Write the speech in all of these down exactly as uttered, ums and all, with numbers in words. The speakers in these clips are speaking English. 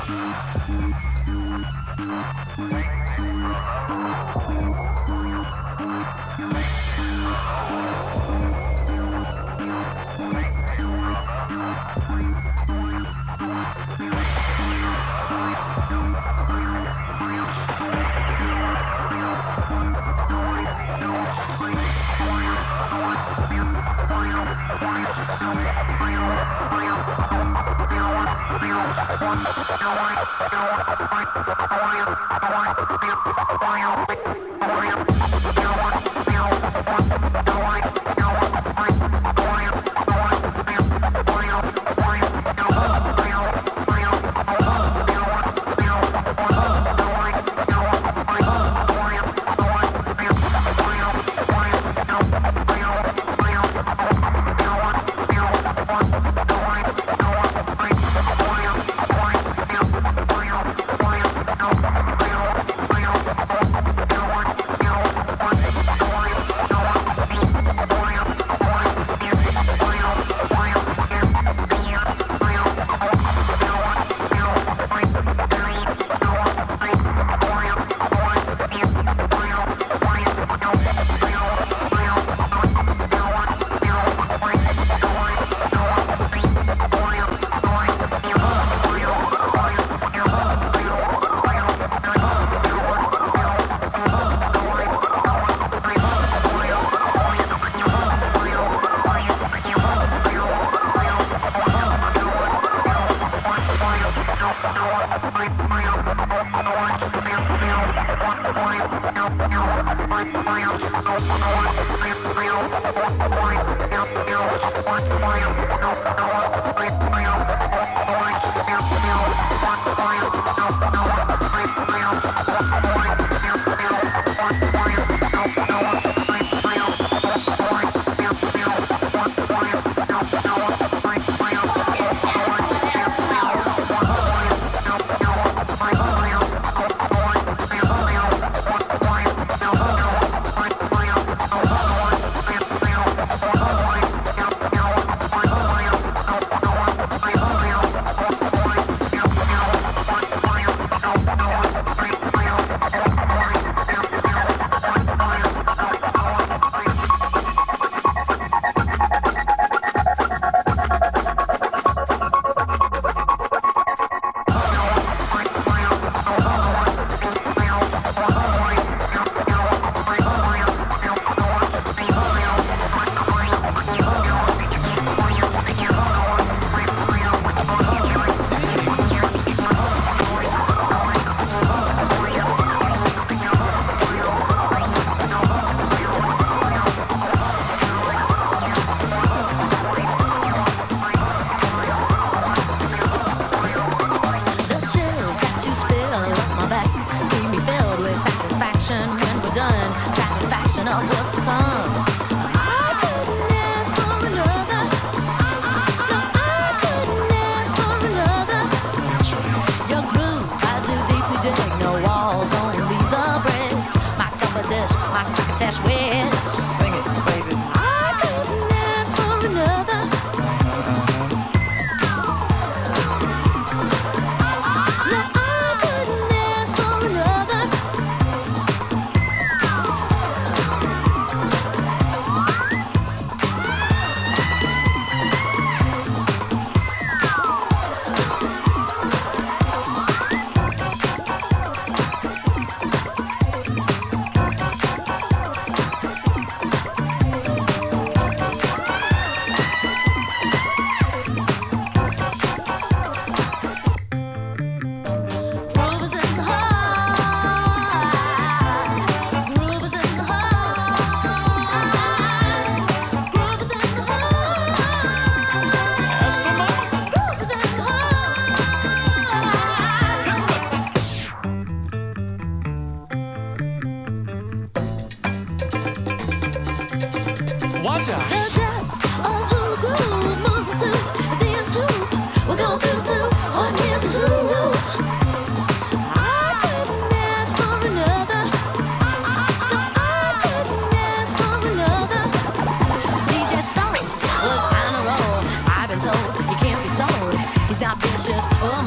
Malicious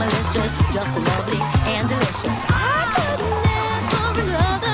is just lovely and delicious. I couldn't ask for another.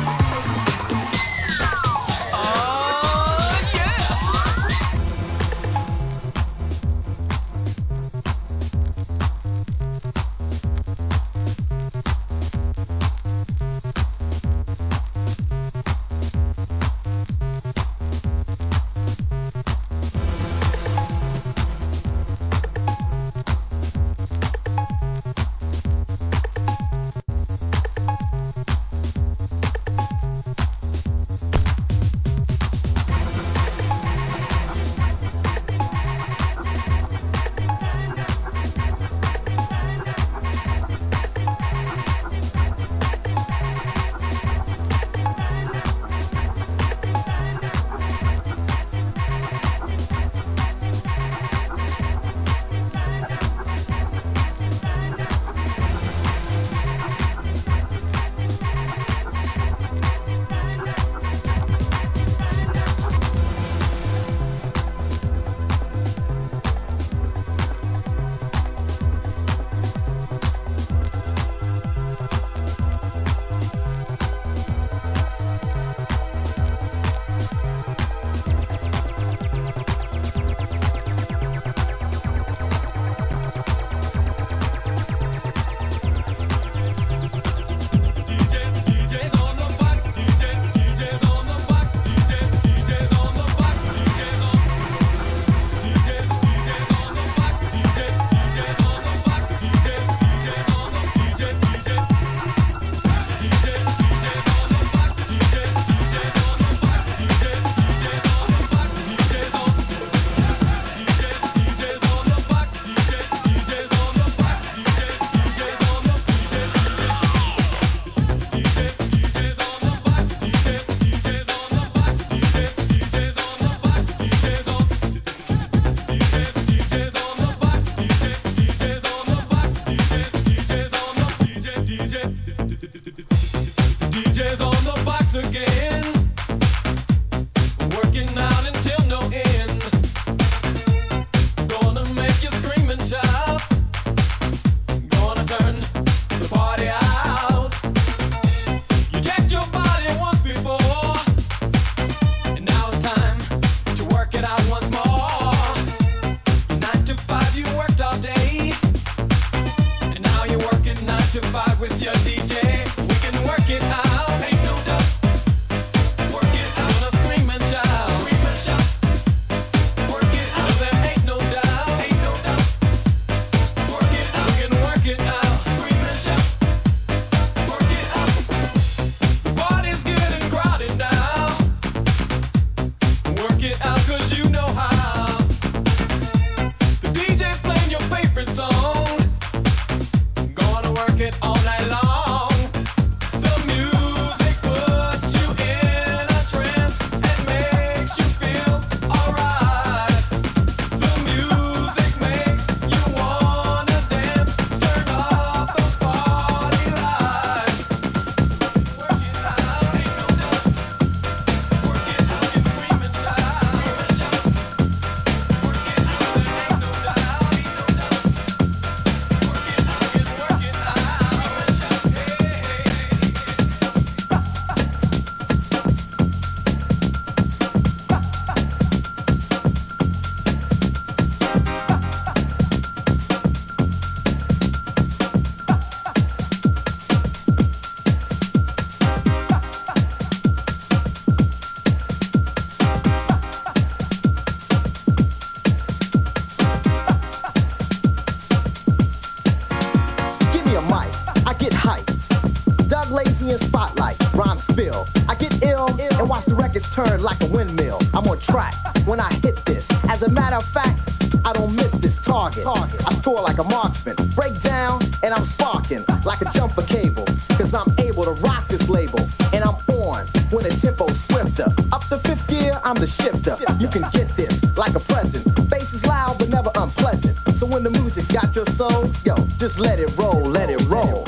Turn like a windmill. I'm on track when I hit this. As a matter of fact, I don't miss this target. I score like a marksman. Break down and I'm sparking like a jumper cable. Cause I'm able to rock this label. And I'm on when the tempo's swifter. Up to fifth gear, I'm the shifter. You can get this like a present. Bass is loud but never unpleasant. So when the music got your soul, yo, just let it roll, let it roll.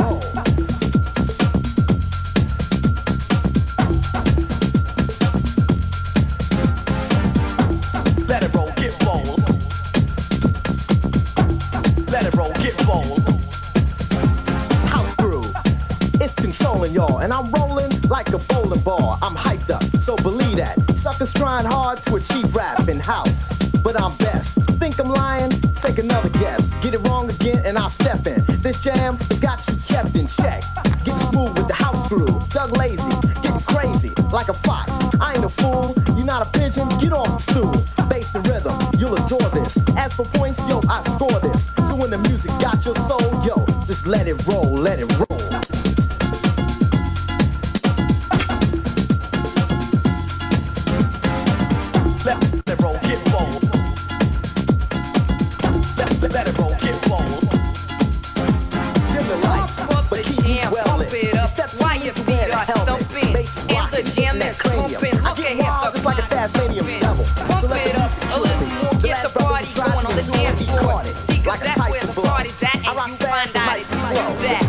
controlling y'all, and I'm rolling like a bowling ball. I'm hyped up, so believe that. Suckers trying hard to achieve rap in house, but I'm best. Think I'm lying? Take another guess. Get it wrong again, and I'll step in. This jam has got you kept in check. Getting smooth with the house crew. Doug Lazy, getting crazy like a fox. I ain't a fool. You're not a pigeon. Get off the stool. Bass and rhythm, you'll adore this. As for points, yo, I score this. So when the music got your soul, yo, just let it roll, let it roll. Let, let it roll, get bold. Let, let, let it roll, get bold. Dim the lights, but keep it well lit. Why you feet are thumping? And the jam is pumping. Look at him, just like a Tasmanian devil. Pump it up a little more, get the party going on the dance floor. Because that's where the party's at, and you find out if you do that.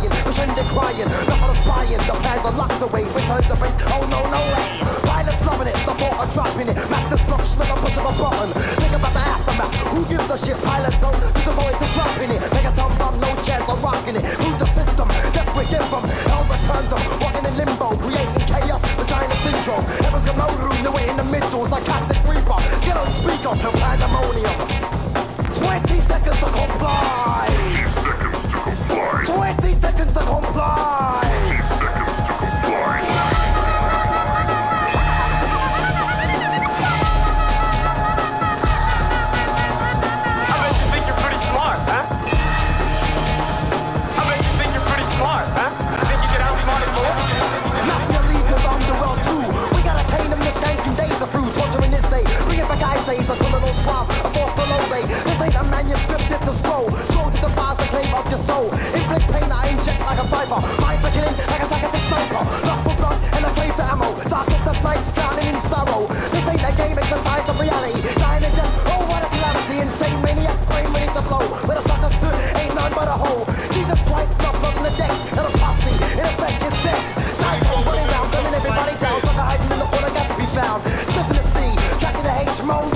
lying, pretending crying, not for the spying. The plans are locked away, return to base. Oh no, no way. Pilots loving it, the thought of dropping it. Master structure with a push of a button. Think about the aftermath. Who gives a shit? Pilot don't. Who's devoted to dropping it? Make a tom bomb, no chance of rocking it. Who's the system? Death we give them. Hell returns them. Walking in limbo, creating chaos. Vagina syndrome. Heaven's got no room, no way in the middle. Sarcastic reaper. Get on speak up, no pandemonium. Twenty seconds to comply. Twenty seconds to comply. Days, a criminal's crime, a force below they. This ain't a manuscript, it's a scroll. Scroll to devise the claim of your soul. Inflict pain, I inject like a viper. Minds are killing like a psychic sniper. Lust for blood and a crave for ammo. Darkest of nights, drowning in sorrow. This ain't a game, it's a science of reality. Dying in death, oh what a calamity. Insane maniac, brain ready to blow. Where the sucker stood, ain't none but a hole. Jesus Christ, not blood in the deck. And a posse, in effect, is sex. Psycho, running round, burning everybody down. Sucker hiding in the corner, got to be found. Sniffing the sea, tracking the H-mode.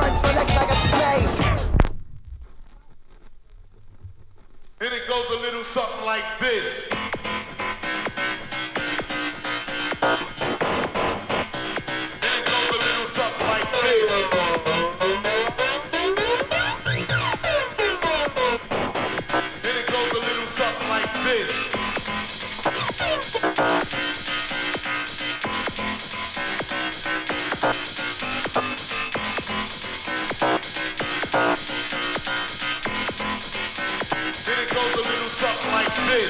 And it goes a little something like this. And it goes a little something like this. And it goes a little something like this. This.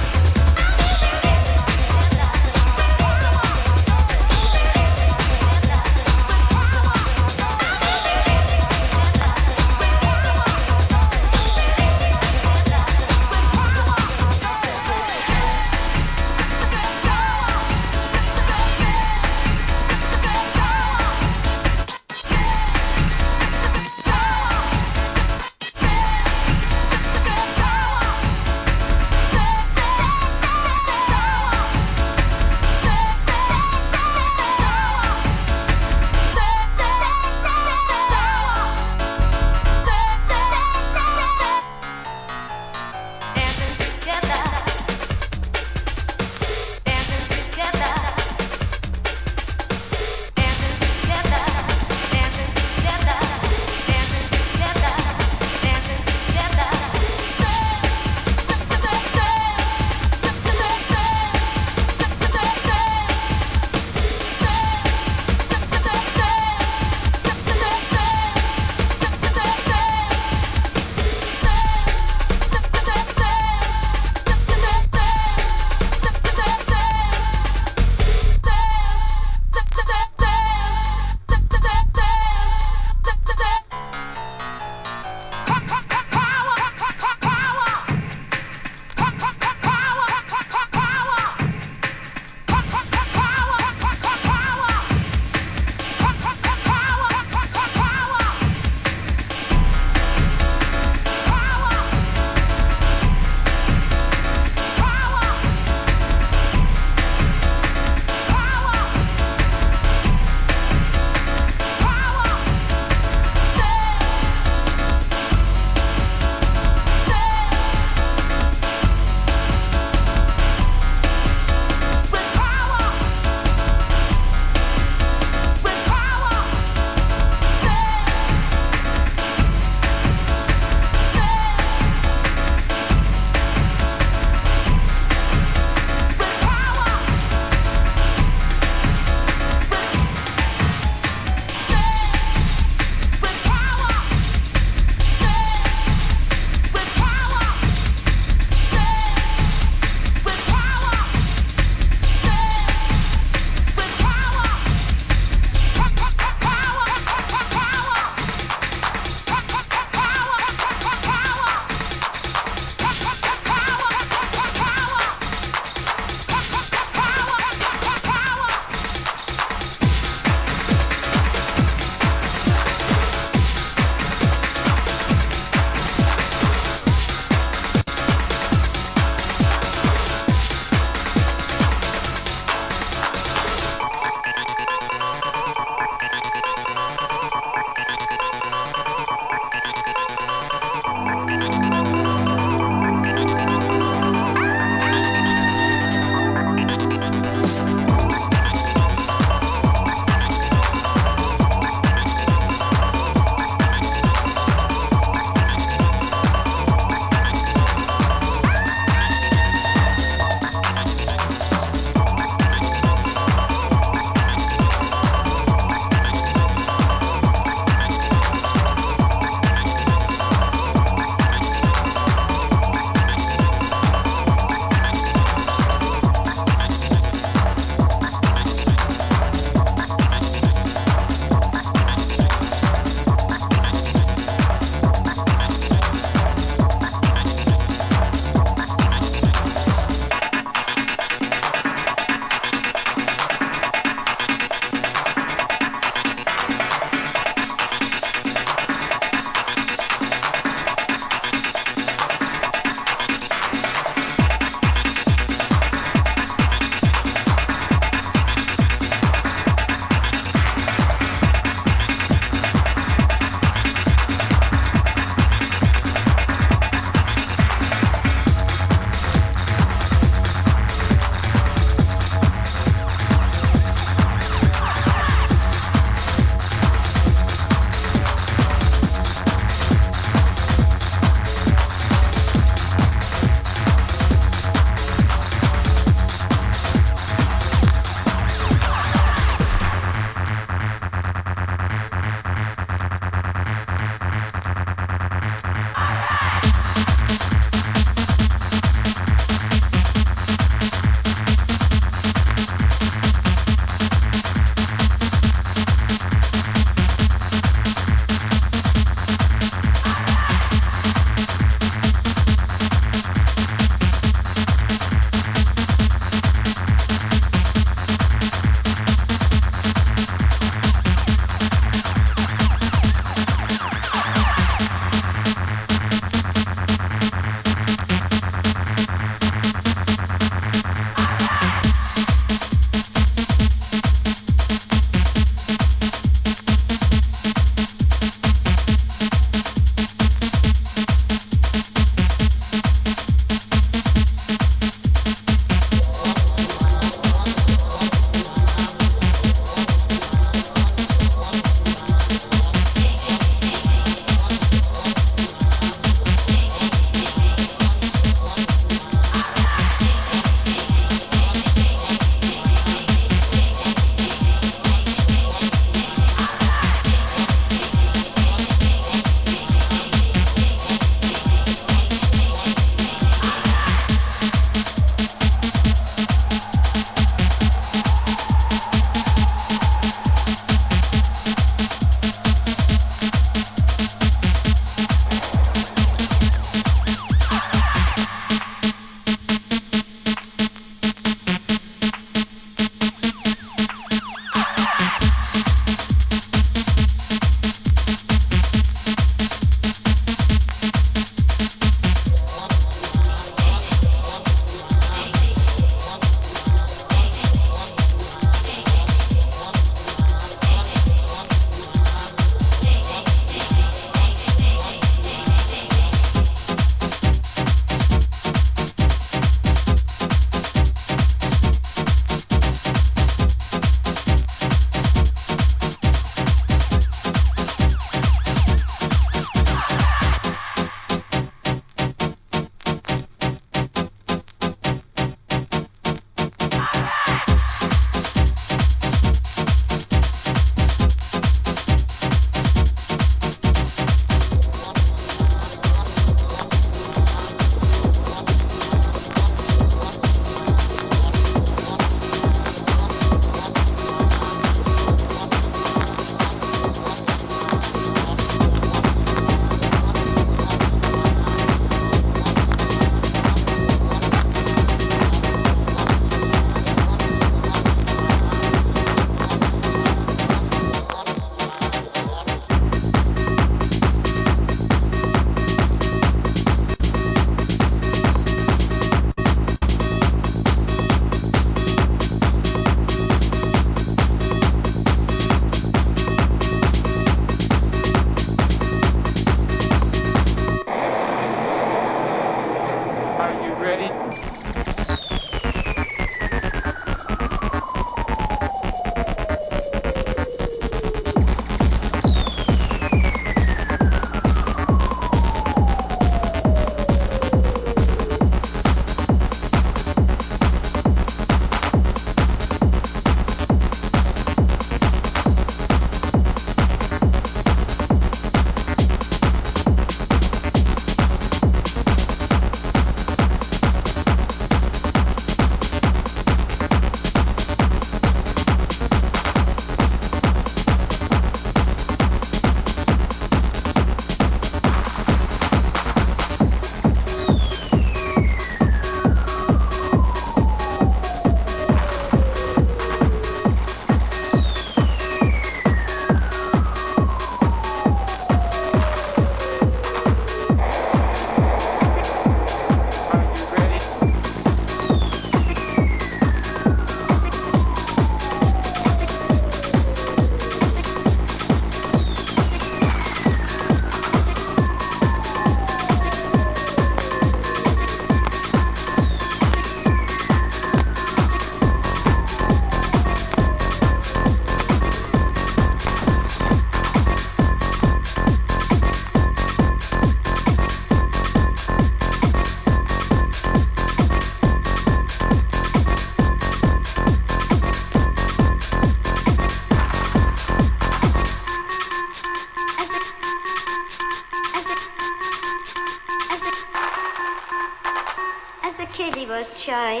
kid, he was shy.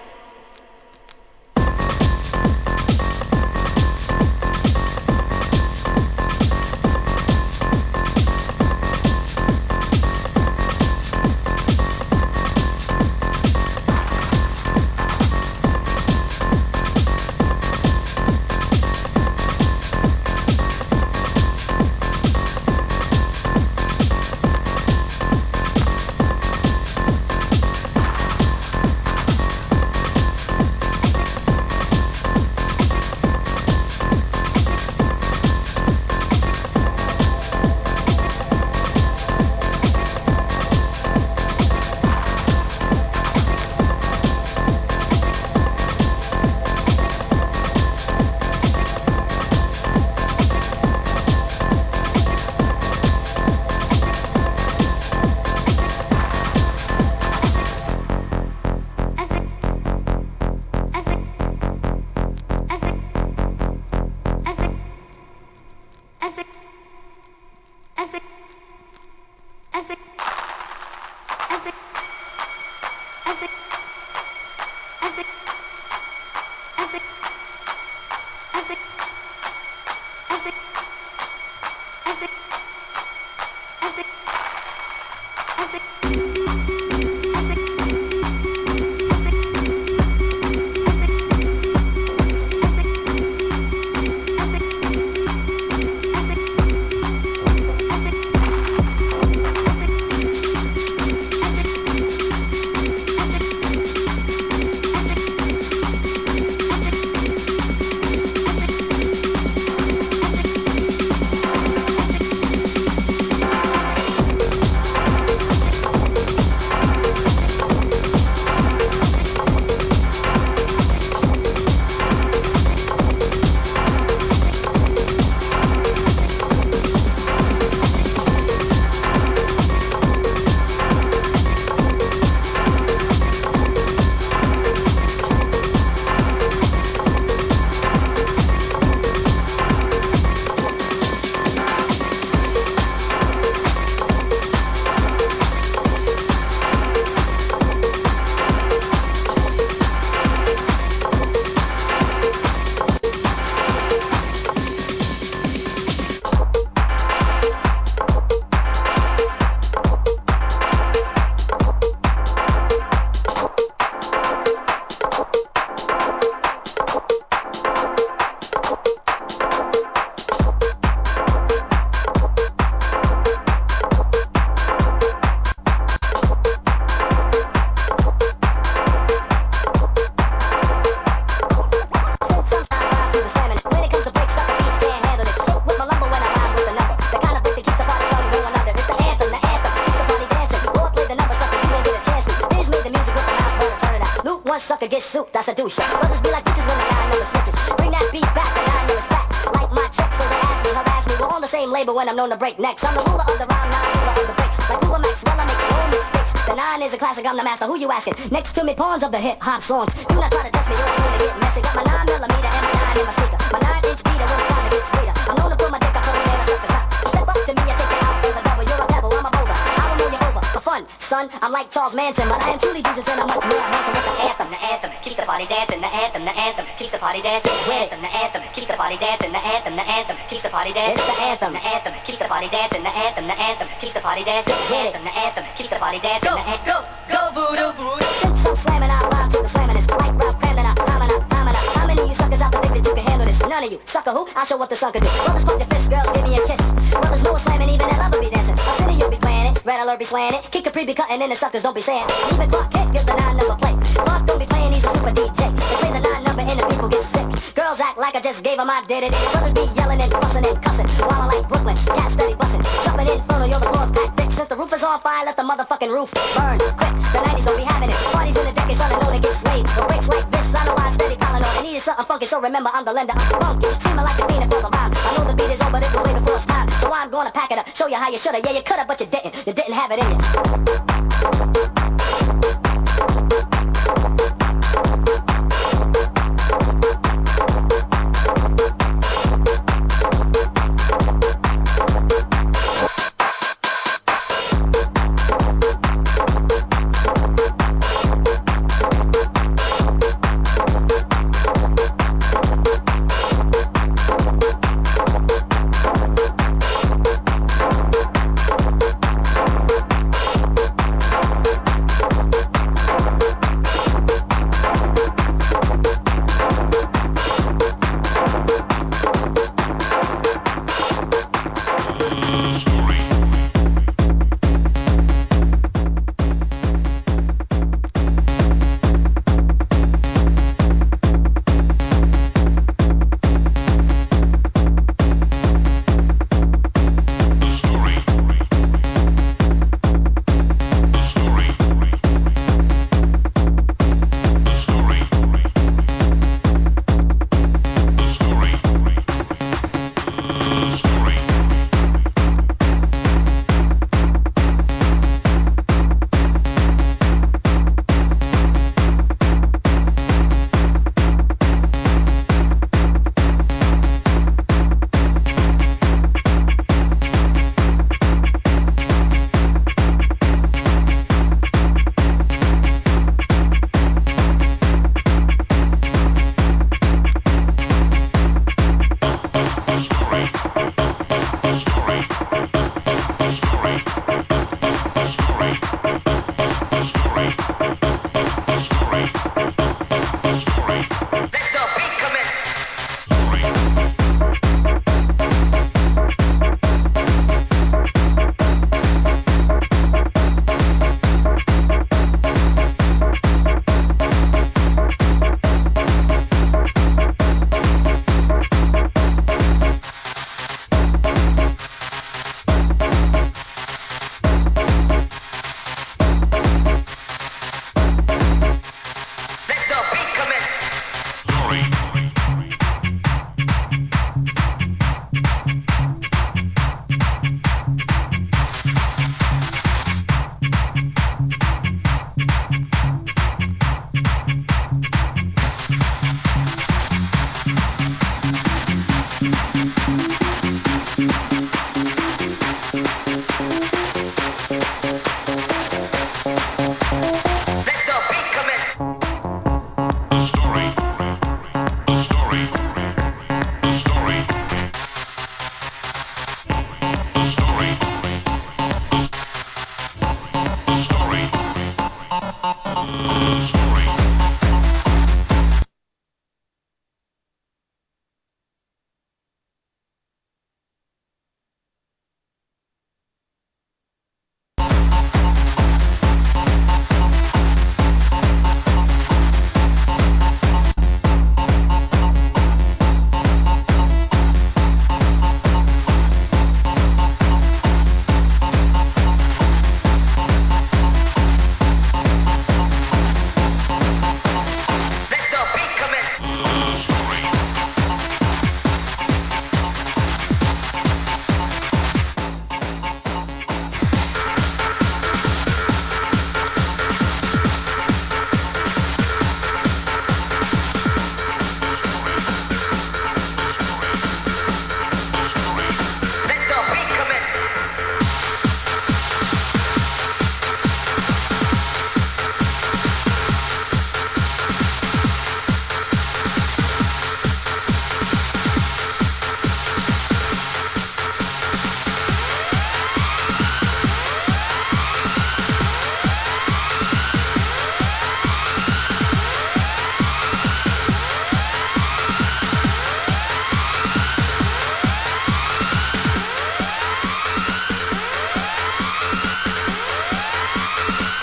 When I'm known to break necks, I'm the ruler of the rhyme, not ruler of the breaks. Like Cuba Max, well I make no mistakes. The nine is a classic, I'm the master. Who you asking? Next to me, pawns of the hip hop songs. Do not try to test me, you're known to get messy. Got my nine millimeter and my nine in my speaker. My nine inch beater when it's time to get sweeter. I'm known to pull my dick, I put it in a sucker trap. Step up to me, I take it out on the double. You're a pebble, I'm a boulder. I will roll you over for fun, son. I'm like Charles Manson, but I am truly Jesus and I'm much more handsome. With the anthem, the anthem keeps the party dancing. The anthem, the anthem keeps the party dancing. The anthem, the anthem keeps the party dancing. The anthem, the anthem keeps the party dancing. It's the anthem, the anthem keeps the party dancing. The anthem, the anthem keeps the party dancing. The anthem, the anthem keeps the party dancing. Go, go, go, voodoo, voodoo. Since I'm slamming, I rhyme to the slamming. It's like Ralph Cramden, I'm rhyming, I'm rhyming. How many of you suckers out there think that you can handle this? None of you, sucker who? I'll show what the sucker do. Brothers pump your fists, girls give me a kiss. Brothers know it's slamming, even that lover be dancing. I'll send you'll be playing it. Red alert be slaying it. Kick Capri be cutting in the suckers don't be saying. Even Clark Kent gives the nine number play. Clark don't be playing, he's a super D J. They play the nine number and the people get sick. Girls act like I just gave them, I did it. Brothers be yelling and fussing and cussing. While I like Brooklyn, cats steady busting. Jumping inferno, you're the floor's packed thick. Since the roof is on fire, let the motherfucking roof burn quick. The nineties don't be having it. Parties in the decades, son, I know they get slayed. But breaks like this, I know I steady piling on. I needed something funky, so remember I'm the lender. I'm funky, seeming like a fiend for the rhyme. I know the beat is over, it was way before it's time. So I'm gonna pack it up, show you how you shoulda. Yeah, you coulda, but you didn't. You didn't have it in you.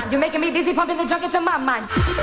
climb. You're making me dizzy, pumping the junk into my mind.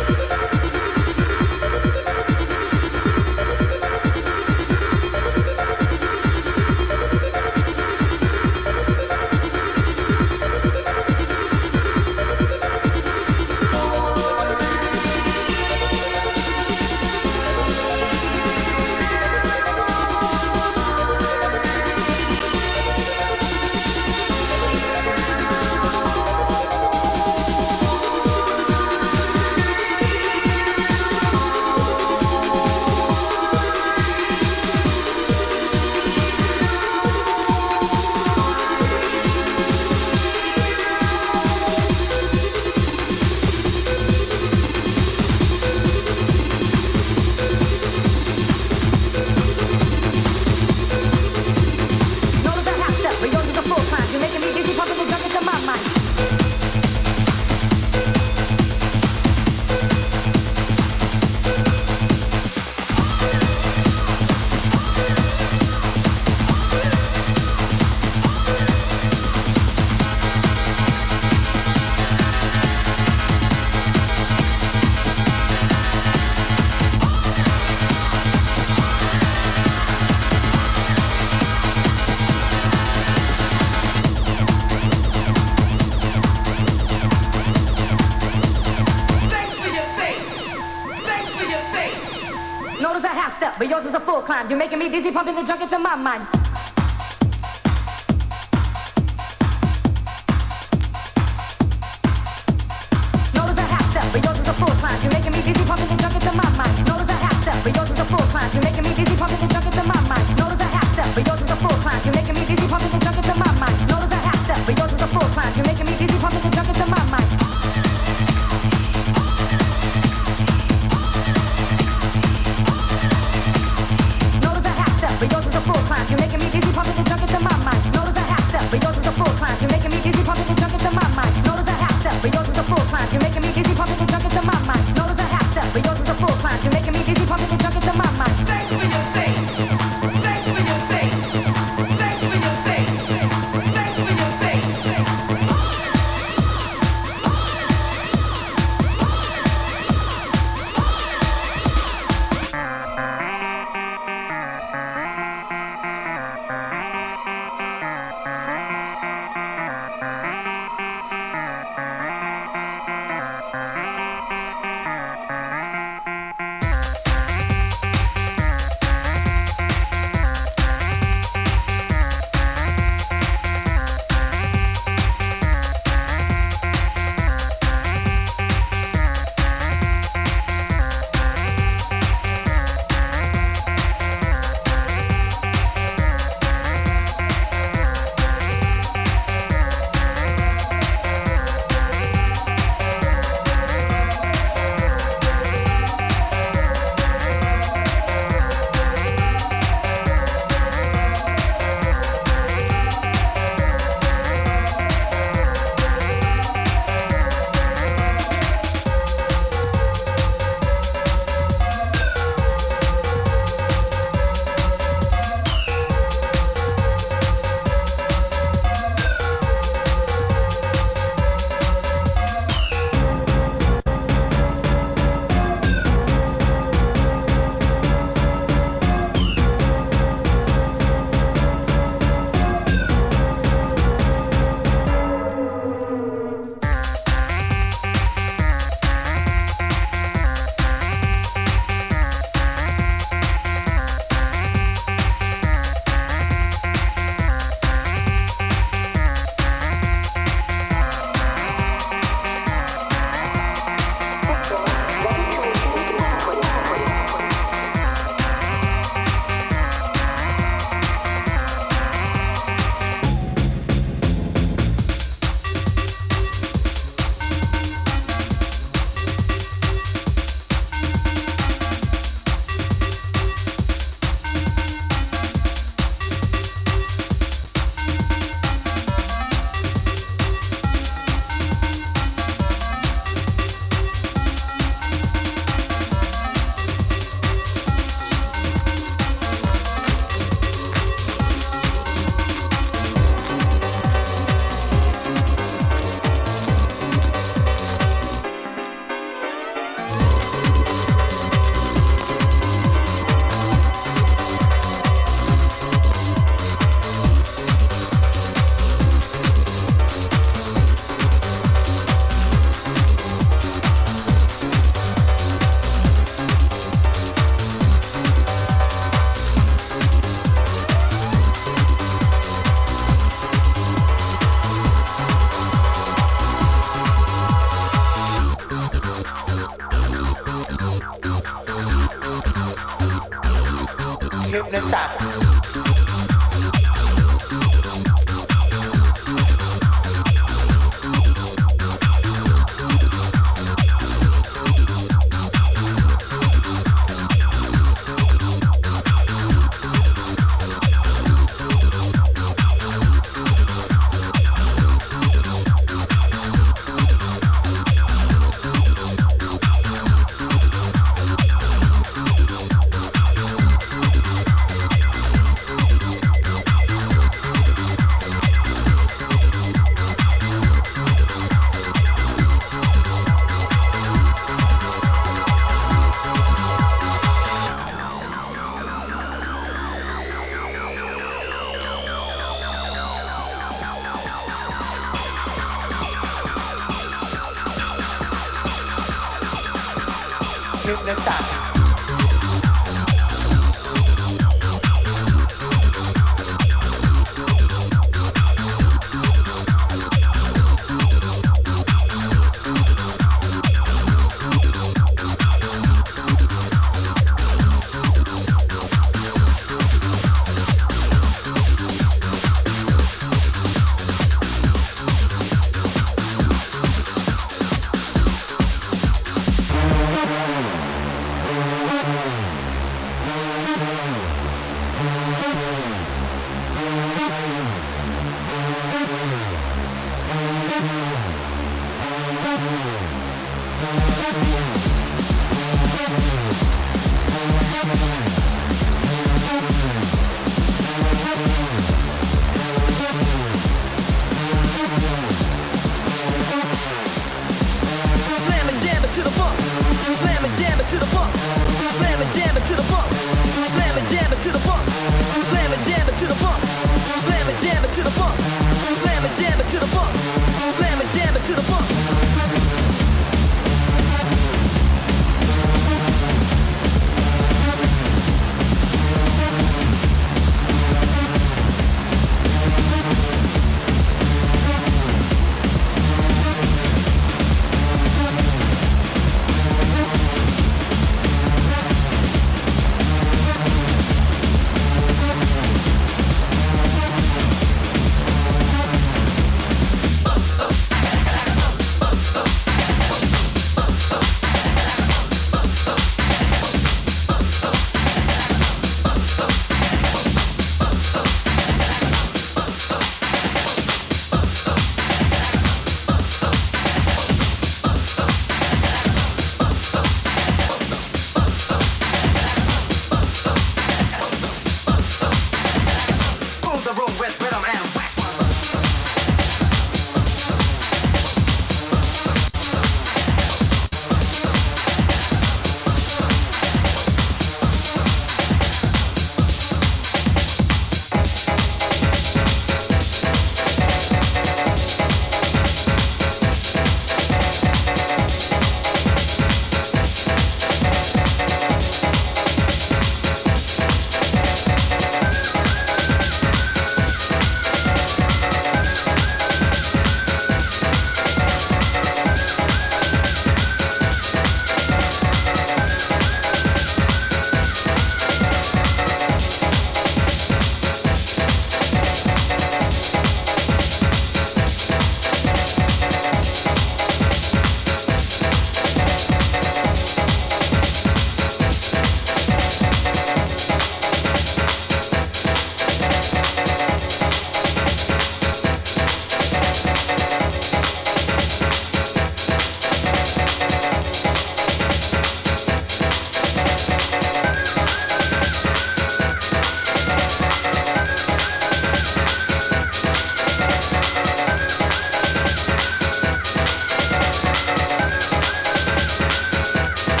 But yours is a full climb. You're making me dizzy, pumping the junk into my mind. Notice a half step, but yours is a full climb. You're making me dizzy, pumping the junk into my mind. Notice a half step, but yours is a full climb. You're making me dizzy, pumping the junk into my mind. Notice a half step, but yours is a full climb. You're making me dizzy, pumping the junk into my mind. Notice a half step, but yours is a full climb. You're making me dizzy, pumping the junk into my mind. But yours is a full climb. You're making me dizzy, pumping the junk into my mind. Notice a half step, but yours is a full climb. You're making me dizzy, pumping the junk into my mind. Notice a half step, but yours is a full climb. You're making me dizzy, pumping the junk into my mind. Notice a half step, but yours is a full climb. You're making me dizzy, pumping the junk into my mind. Thanks for your face. Thanks for your face. Thanks for your face. Thanks for your face.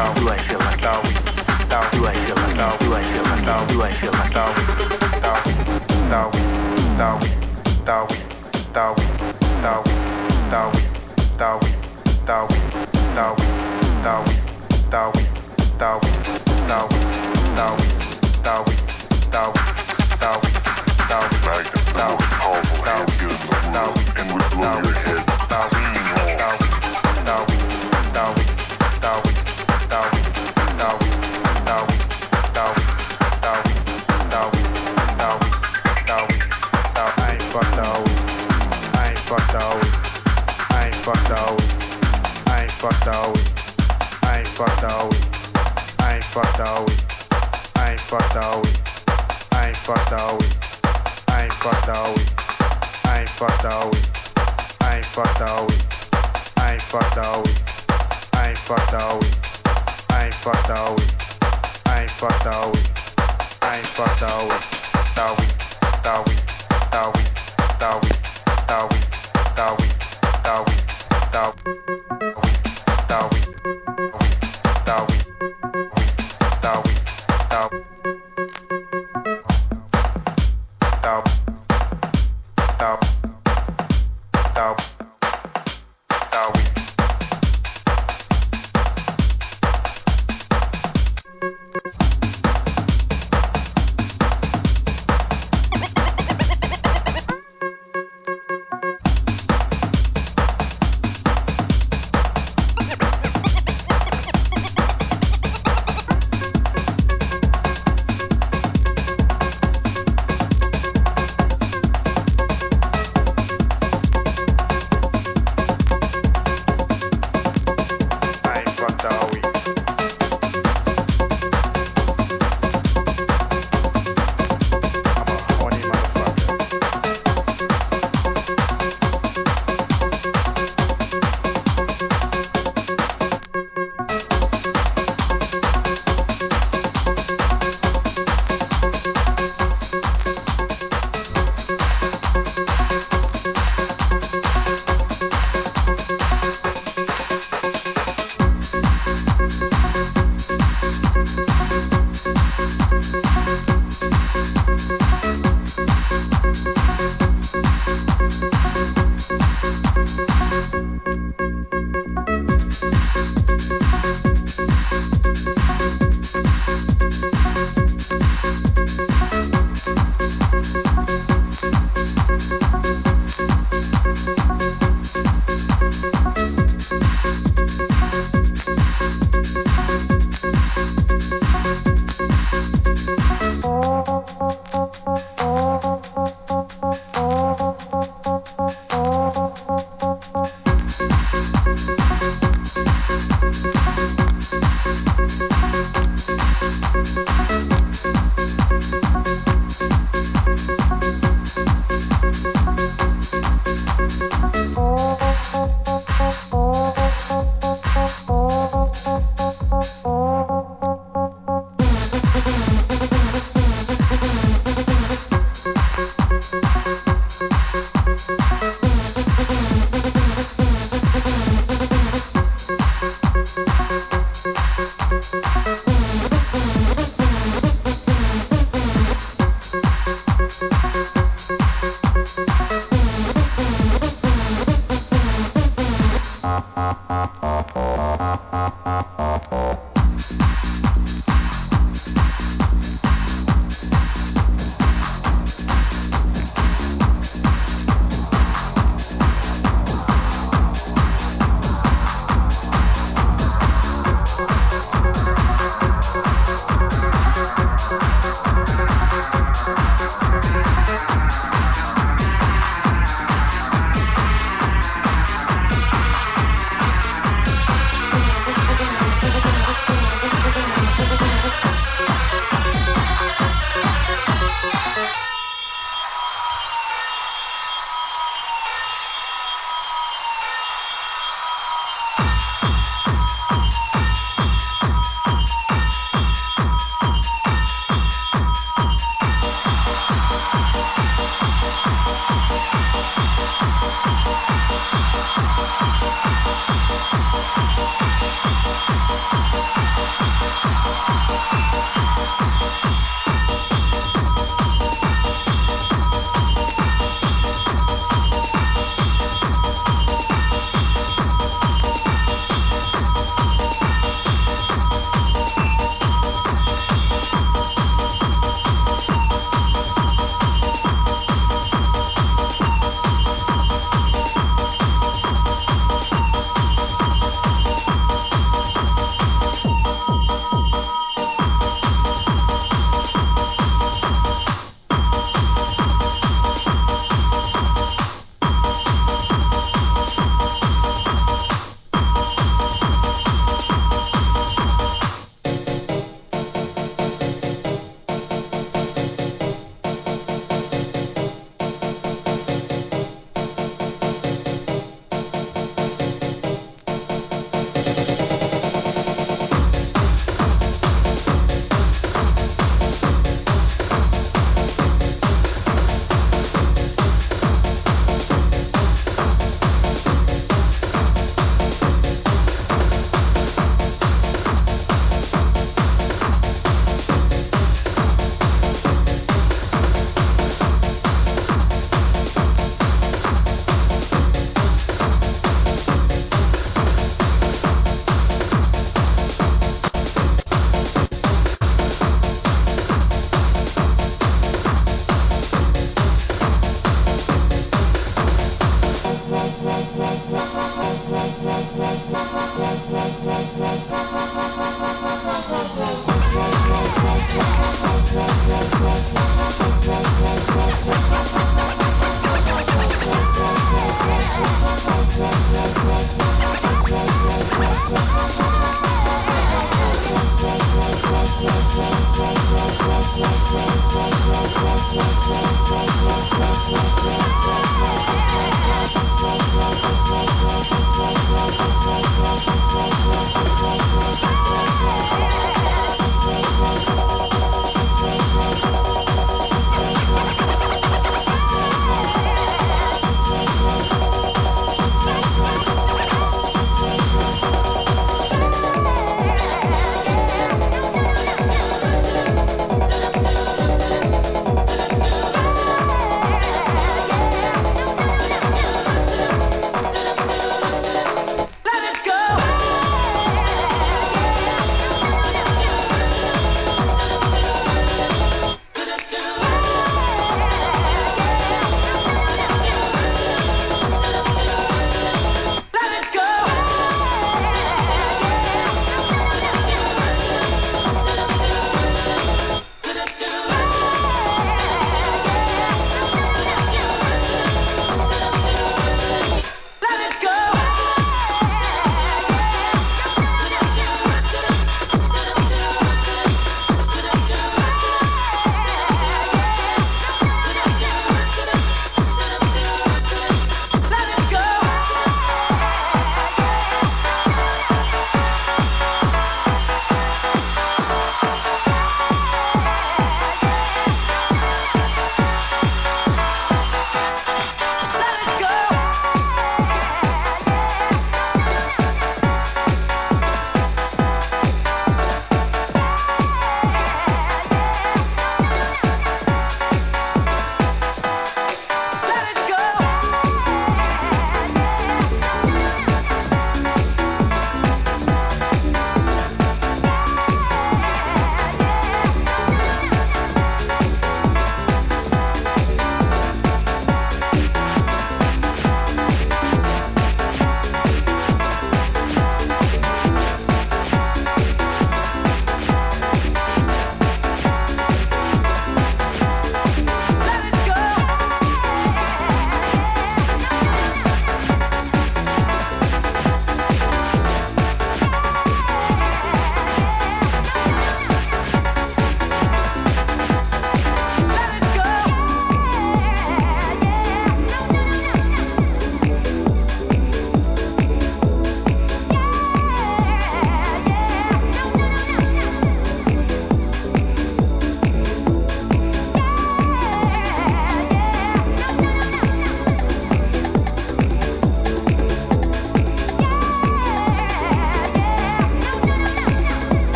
Thank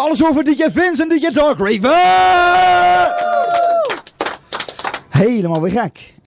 Alles over D J Vince en D J Dark Raven! Helemaal weer gek.